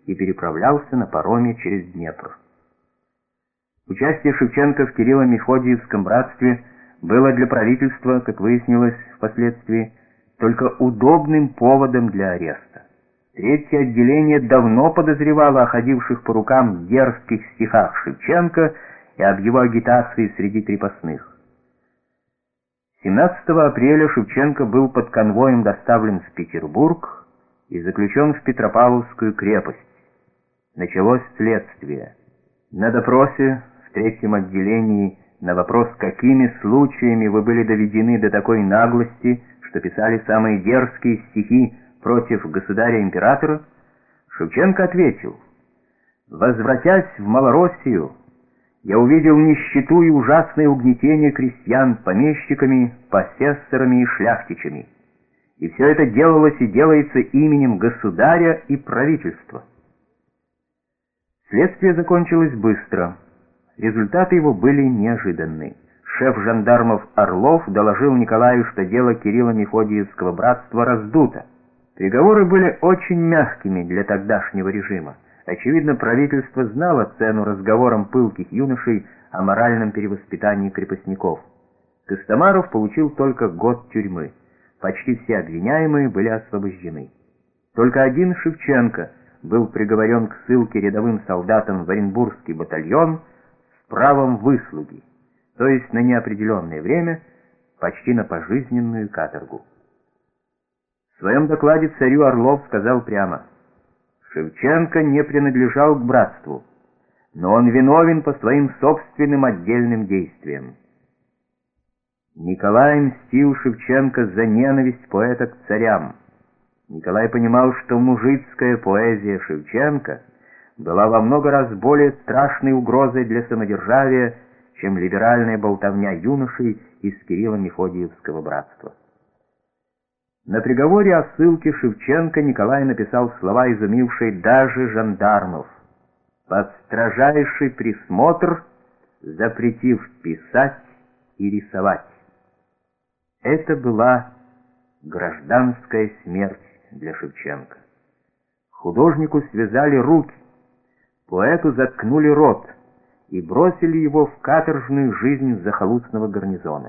и переправлялся на пароме через Днепр. Участие Шевченко в Кирилло-Мефодиевском братстве было для правительства, как выяснилось впоследствии, только удобным поводом для ареста. Третье отделение давно подозревало о ходивших по рукам дерзких стихах Шевченко и об его агитации среди крепостных. 17 апреля Шевченко был под конвоем доставлен в Петербург и заключен в Петропавловскую крепость. Началось следствие. На допросе в третьем отделении на вопрос, какими случаями вы были доведены до такой наглости, что писали самые дерзкие стихи против государя-императора, Шевченко ответил: «Возвратясь в Малороссию, я увидел нищету и ужасное угнетение крестьян помещиками, посессорами и шляхтичами. И все это делалось и делается именем государя и правительства». Следствие закончилось быстро. Результаты его были неожиданны. Шеф жандармов Орлов доложил Николаю, что дело Кирилло-Мефодиевского братства раздуто. Приговоры были очень мягкими для тогдашнего режима. Очевидно, правительство знало цену разговорам пылких юношей о моральном перевоспитании крепостников. Костомаров получил только год тюрьмы. Почти все обвиняемые были освобождены. Только один Шевченко был приговорен к ссылке рядовым солдатам в Оренбургский батальон с правом выслуги, то есть на неопределенное время, почти на пожизненную каторгу. В своем докладе царю Орлов сказал прямо: «Шевченко не принадлежал к братству, но он виновен по своим собственным отдельным действиям». Николай мстил Шевченко за ненависть поэта к царям. Николай понимал, что мужицкая поэзия Шевченко была во много раз более страшной угрозой для самодержавия, чем либеральная болтовня юношей из Кирилло-Мефодиевского братства. На приговоре о ссылке Шевченко Николай написал слова, изумившие даже жандармов: «Под строжайший присмотр, запретив писать и рисовать». Это была гражданская смерть для Шевченко. Художнику связали руки, поэту заткнули рот и бросили его в каторжную жизнь захолустного гарнизона.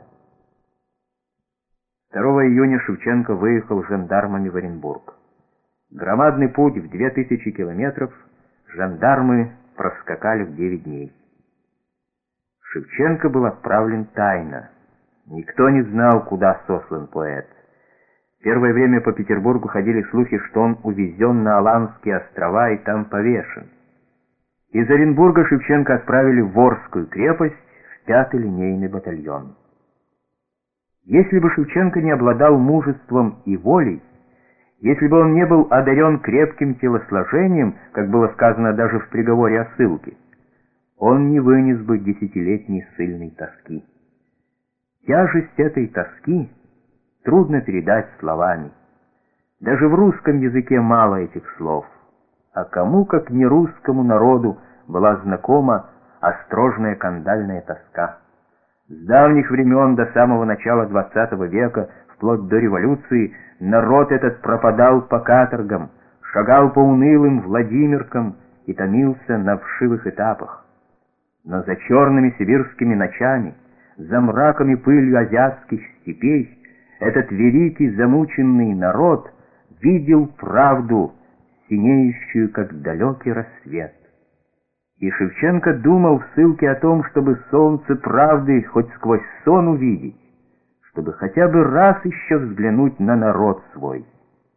2 июня Шевченко выехал с жандармами в Оренбург. Громадный путь в 2000 километров жандармы проскакали в 9 дней. Шевченко был отправлен тайно. Никто не знал, куда сослан поэт. Первое время по Петербургу ходили слухи, что он увезен на Аландские острова и там повешен. Из Оренбурга Шевченко отправили в Орскую крепость в 5-й линейный батальон. Если бы Шевченко не обладал мужеством и волей, если бы он не был одарен крепким телосложением, как было сказано даже в приговоре о ссылке, он не вынес бы 10-летней ссыльной тоски. Тяжесть этой тоски трудно передать словами. Даже в русском языке мало этих слов. А кому, как не русскому народу, была знакома острожная кандальная тоска? С давних времен до самого начала XX века, вплоть до революции, народ этот пропадал по каторгам, шагал по унылым Владимиркам и томился на вшивых этапах. Но за черными сибирскими ночами, за мраком и пылью азиатских степей, этот великий замученный народ видел правду, синеющую, как далекий рассвет. И Шевченко думал в ссылке о том, чтобы солнце правды хоть сквозь сон увидеть, чтобы хотя бы раз еще взглянуть на народ свой.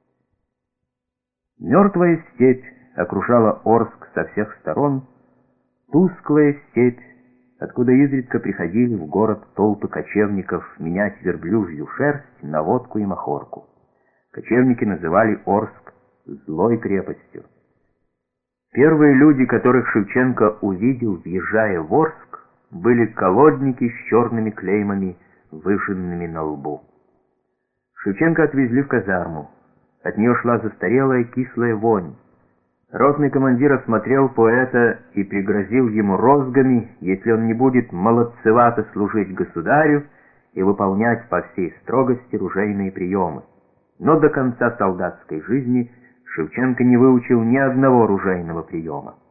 Мертвая степь окружала Орск со всех сторон, тусклая степь, откуда изредка приходили в город толпы кочевников менять верблюжью шерсть на водку и махорку. Кочевники называли Орск злой крепостью. Первые люди, которых Шевченко увидел, въезжая в Орск, были колодники с черными клеймами, выжженными на лбу. Шевченко отвезли в казарму. От нее шла застарелая кислая вонь. Ротный командир осмотрел поэта и пригрозил ему розгами, если он не будет молодцевато служить государю и выполнять по всей строгости ружейные приемы. Но до конца солдатской жизни Шевченко не выучил ни одного ружейного приема.